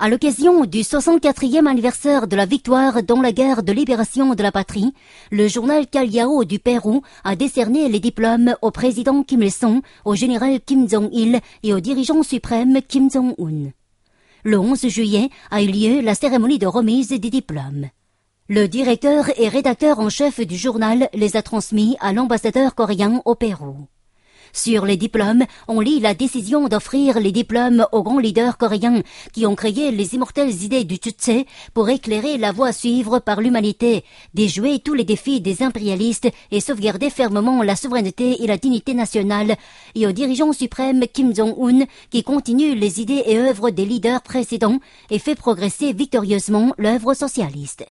À l'occasion du 64e anniversaire de la victoire dans la guerre de libération de la patrie, le journal Callao du Pérou a décerné les diplômes au président Kim Il-sung, au général Kim Jong-il et au dirigeant suprême Kim Jong-un. Le 11 juillet a eu lieu la cérémonie de remise des diplômes. Le directeur et rédacteur en chef du journal les a transmis à l'ambassadeur coréen au Pérou. Sur les diplômes, on lit la décision d'offrir les diplômes aux grands leaders coréens qui ont créé les immortelles idées du Chutse pour éclairer la voie à suivre par l'humanité, déjouer tous les défis des impérialistes et sauvegarder fermement la souveraineté et la dignité nationale, et au dirigeant suprême Kim Jong-un qui continue les idées et œuvres des leaders précédents et fait progresser victorieusement l'œuvre socialiste.